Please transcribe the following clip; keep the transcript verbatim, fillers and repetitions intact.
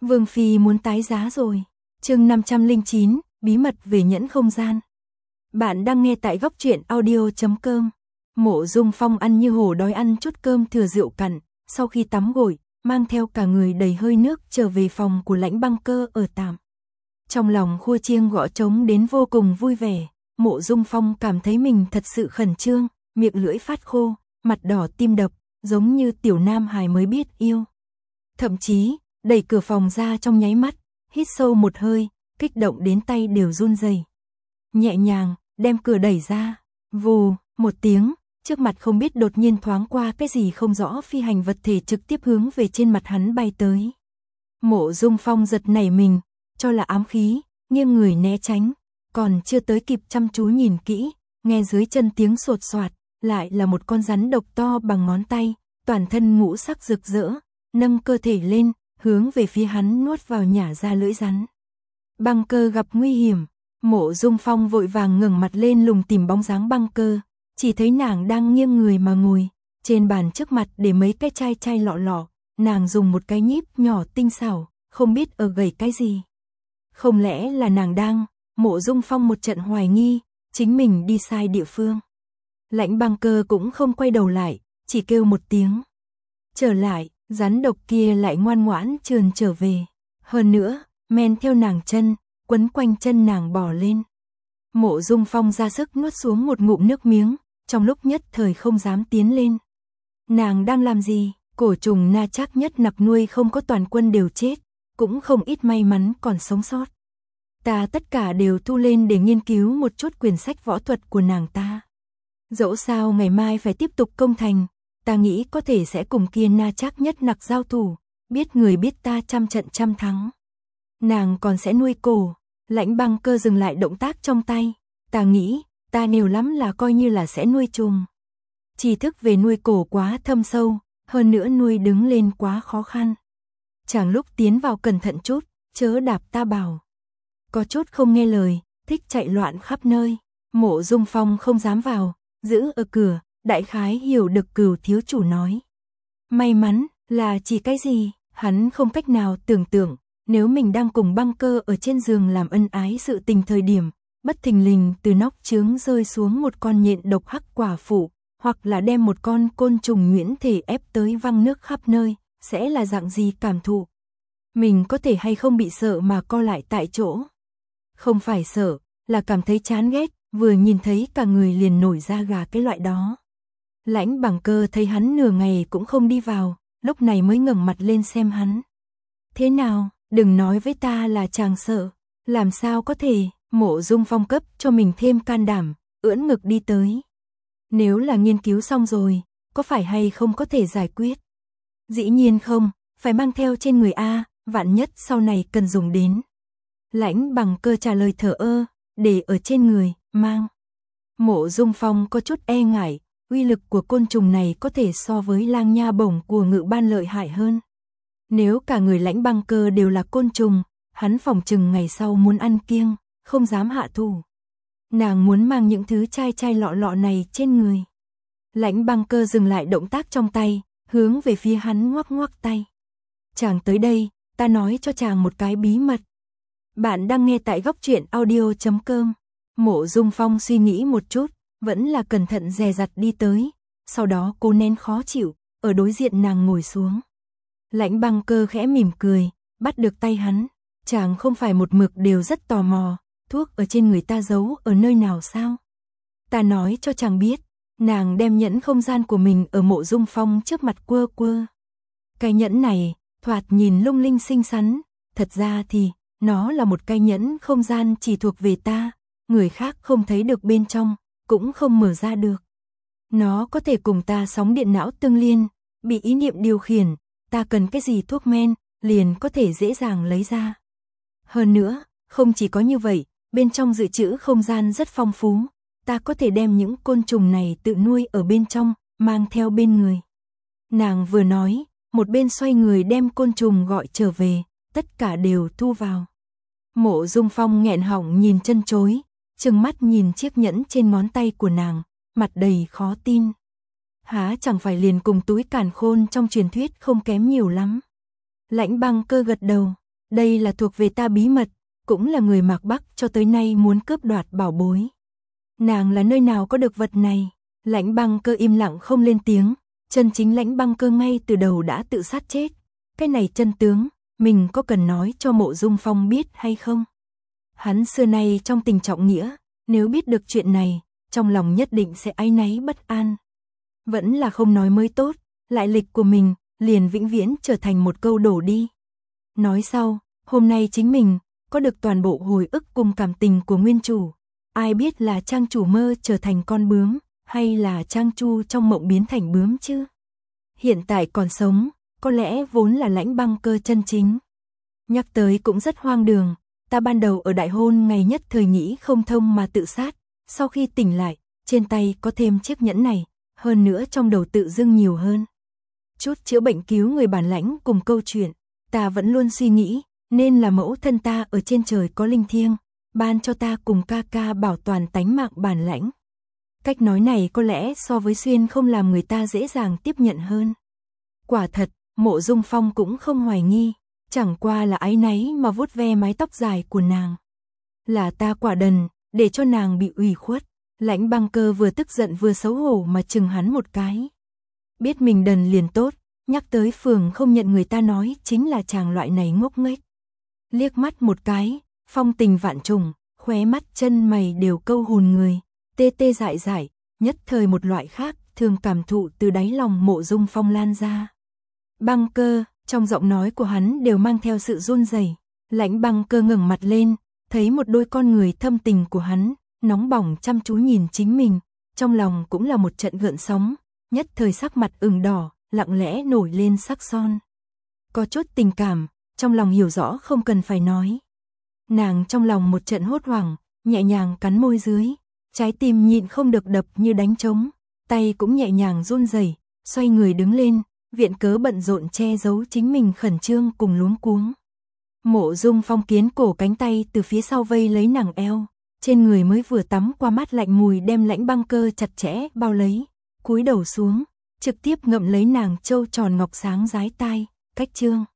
Vương Phi muốn tái giá rồi. Chương năm trăm lẻ chín, bí mật về nhẫn không gian. Bạn đang nghe tại góc truyện audio chấm com. Mộ Dung Phong ăn như hổ đói ăn chút cơm thừa rượu cặn, sau khi tắm gội, mang theo cả người đầy hơi nước trở về phòng của Lãnh Băng Cơ ở tạm. Trong lòng khua chiêng gõ trống đến vô cùng vui vẻ, Mộ Dung Phong cảm thấy mình thật sự khẩn trương, miệng lưỡi phát khô, mặt đỏ tim đập, giống như tiểu nam hài mới biết yêu. Thậm chí, đẩy cửa phòng ra trong nháy mắt, hít sâu một hơi, kích động đến tay đều run rẩy. Nhẹ nhàng, đem cửa đẩy ra, vù, một tiếng, trước mặt không biết đột nhiên thoáng qua cái gì không rõ phi hành vật thể trực tiếp hướng về trên mặt hắn bay tới. Mộ Dung Phong giật nảy mình, cho là ám khí, nghiêng người né tránh, còn chưa tới kịp chăm chú nhìn kỹ, nghe dưới chân tiếng sột soạt, lại là một con rắn độc to bằng ngón tay, toàn thân ngũ sắc rực rỡ, nâng cơ thể lên, hướng về phía hắn nuốt vào nhả ra lưỡi rắn. Băng Cơ gặp nguy hiểm, Mộ Dung Phong vội vàng ngẩng mặt lên lùng tìm bóng dáng Băng Cơ, chỉ thấy nàng đang nghiêng người mà ngồi, trên bàn trước mặt để mấy cái chai chai lọ lọ, nàng dùng một cái nhíp nhỏ tinh xảo, không biết ở gầy cái gì. Không lẽ là nàng đang, Mộ Dung Phong một trận hoài nghi, chính mình đi sai địa phương. Lãnh Băng Cơ cũng không quay đầu lại, chỉ kêu một tiếng. Trở lại, rắn độc kia lại ngoan ngoãn trườn trở về. Hơn nữa, men theo nàng chân, quấn quanh chân nàng bò lên. Mộ Dung Phong ra sức nuốt xuống một ngụm nước miếng, trong lúc nhất thời không dám tiến lên. Nàng đang làm gì? Cổ trùng na chắc nhất nặc nuôi không có toàn quân đều chết, cũng không ít may mắn còn sống sót. Ta tất cả đều thu lên để nghiên cứu một chút quyển sách võ thuật của nàng ta. Dẫu sao ngày mai phải tiếp tục công thành, ta nghĩ có thể sẽ cùng kia na chắc nhất nặc giao thủ, biết người biết ta trăm trận trăm thắng. Nàng còn sẽ nuôi cổ. Lãnh Băng Cơ dừng lại động tác trong tay, ta nghĩ, ta nhiều lắm là coi như là sẽ nuôi trùng. Tri thức về nuôi cổ quá thâm sâu, hơn nữa nuôi đứng lên quá khó khăn. Chàng lúc tiến vào cẩn thận chút, chớ đạp ta bảo. Có chút không nghe lời, thích chạy loạn khắp nơi. Mộ Dung Phong không dám vào, giữ ở cửa, đại khái hiểu được Cửu thiếu chủ nói. May mắn là chỉ cái gì, hắn không cách nào tưởng tượng, nếu mình đang cùng Băng Cơ ở trên giường làm ân ái sự tình thời điểm, bất thình lình từ nóc chướng rơi xuống một con nhện độc hắc quả phụ, hoặc là đem một con côn trùng nhuyễn thể ép tới văng nước khắp nơi, sẽ là dạng gì cảm thụ. Mình có thể hay không bị sợ mà co lại tại chỗ. Không phải sợ, là cảm thấy chán ghét, vừa nhìn thấy cả người liền nổi da gà cái loại đó. Lãnh Băng Cơ thấy hắn nửa ngày cũng không đi vào, lúc này mới ngẩng mặt lên xem hắn. Thế nào, đừng nói với ta là chàng sợ, làm sao có thể. Mộ Dung Phong cấp cho mình thêm can đảm, ưỡn ngực đi tới. Nếu là nghiên cứu xong rồi, có phải hay không có thể giải quyết? Dĩ nhiên không, phải mang theo trên người A, vạn nhất sau này cần dùng đến. Lãnh Băng Cơ trả lời thở ơ, để ở trên người, mang. Mộ Dung Phong có chút e ngại, uy lực của côn trùng này có thể so với lang nha bổng của Ngự Ban lợi hại hơn. Nếu cả người Lãnh Băng Cơ đều là côn trùng, hắn phỏng chừng ngày sau muốn ăn kiêng, không dám hạ thủ. Nàng muốn mang những thứ chai chai lọ lọ này trên người. Lãnh Băng Cơ dừng lại động tác trong tay, hướng về phía hắn ngoắc ngoắc tay. Chàng tới đây, ta nói cho chàng một cái bí mật. Bạn đang nghe tại góc truyện audio chấm com. Mộ Dung Phong suy nghĩ một chút, vẫn là cẩn thận dè dặt đi tới, sau đó cố nén khó chịu, ở đối diện nàng ngồi xuống. Lãnh Băng Cơ khẽ mỉm cười, bắt được tay hắn. Chàng không phải một mực đều rất tò mò, thuốc ở trên người ta giấu ở nơi nào sao? Ta nói cho chàng biết, nàng đem nhẫn không gian của mình ở Mộ Dung Phong trước mặt quơ quơ. Cái nhẫn này, thoạt nhìn lung linh xinh xắn, thật ra thì, nó là một cái nhẫn không gian chỉ thuộc về ta, người khác không thấy được bên trong, cũng không mở ra được. Nó có thể cùng ta sóng điện não tương liên, bị ý niệm điều khiển, ta cần cái gì thuốc men, liền có thể dễ dàng lấy ra. Hơn nữa, không chỉ có như vậy, bên trong dự trữ không gian rất phong phú, ta có thể đem những côn trùng này tự nuôi ở bên trong, mang theo bên người. Nàng vừa nói, một bên xoay người đem côn trùng gọi trở về, tất cả đều thu vào. Mộ Dung Phong nghẹn họng nhìn chân chối, trừng mắt nhìn chiếc nhẫn trên ngón tay của nàng, mặt đầy khó tin. Há chẳng phải liền cùng túi càn khôn trong truyền thuyết không kém nhiều lắm. Lãnh Băng Cơ gật đầu, Đây là thuộc về ta bí mật, cũng là người Mạc Bắc cho tới nay muốn cướp đoạt bảo bối. Nàng là nơi nào có được vật này? Lãnh Băng Cơ im lặng không lên tiếng, chân chính Lãnh Băng Cơ ngay từ đầu đã tự sát chết. Cái này chân tướng, mình có cần nói cho Mộ Dung Phong biết hay không? Hắn xưa nay trong tình trọng nghĩa, nếu biết được chuyện này, trong lòng nhất định sẽ áy náy bất an. Vẫn là không nói mới tốt, lại lịch của mình, liền vĩnh viễn trở thành một câu đổ đi. Nói sau, hôm nay chính mình, có được toàn bộ hồi ức cùng cảm tình của nguyên chủ. Ai biết là trang chủ mơ trở thành con bướm, hay là trang chu trong mộng biến thành bướm chứ? Hiện tại còn sống, có lẽ vốn là Lãnh Băng Cơ chân chính. Nhắc tới cũng rất hoang đường, ta ban đầu ở đại hôn ngày nhất thời nghĩ không thông mà tự sát, sau khi tỉnh lại, trên tay có thêm chiếc nhẫn này, hơn nữa trong đầu tự dưng nhiều hơn chút chữa bệnh cứu người bản lãnh cùng câu chuyện, ta vẫn luôn suy nghĩ, nên là mẫu thân ta ở trên trời có linh thiêng, ban cho ta cùng ca ca bảo toàn tánh mạng bản lãnh. Cách nói này có lẽ so với xuyên không làm người ta dễ dàng tiếp nhận hơn. Quả thật, Mộ Dung Phong cũng không hoài nghi, chẳng qua là áy náy mà vuốt ve mái tóc dài của nàng. Là ta quả đần, để cho nàng bị ủy khuất. Lãnh Băng Cơ vừa tức giận vừa xấu hổ mà chừng hắn một cái. Biết mình đần liền tốt, nhắc tới phường không nhận người ta nói chính là chàng loại này ngốc nghếch. Liếc mắt một cái, phong tình vạn trùng, khóe mắt chân mày đều câu hồn người, tê tê dại dại, nhất thời một loại khác thường cảm thụ từ đáy lòng Mộ Dung Phong lan ra. Băng Cơ, trong giọng nói của hắn đều mang theo sự run rẩy. Lãnh Băng Cơ ngẩng mặt lên, thấy một đôi con người thâm tình của hắn, nóng bỏng chăm chú nhìn chính mình, trong lòng cũng là một trận gợn sóng, nhất thời sắc mặt ửng đỏ, lặng lẽ nổi lên sắc son. Có chút tình cảm, trong lòng hiểu rõ không cần phải nói. Nàng trong lòng một trận hốt hoảng, nhẹ nhàng cắn môi dưới, trái tim nhịn không được đập như đánh trống, tay cũng nhẹ nhàng run rẩy, xoay người đứng lên, viện cớ bận rộn che giấu chính mình khẩn trương cùng luống cuống. Mộ Dung Phong kiến cổ cánh tay từ phía sau vây lấy nàng eo, trên người mới vừa tắm qua mát lạnh mùi đem Lãnh Băng Cơ chặt chẽ bao lấy, cúi đầu xuống, trực tiếp ngậm lấy nàng trâu tròn ngọc sáng dái tai, cách chương.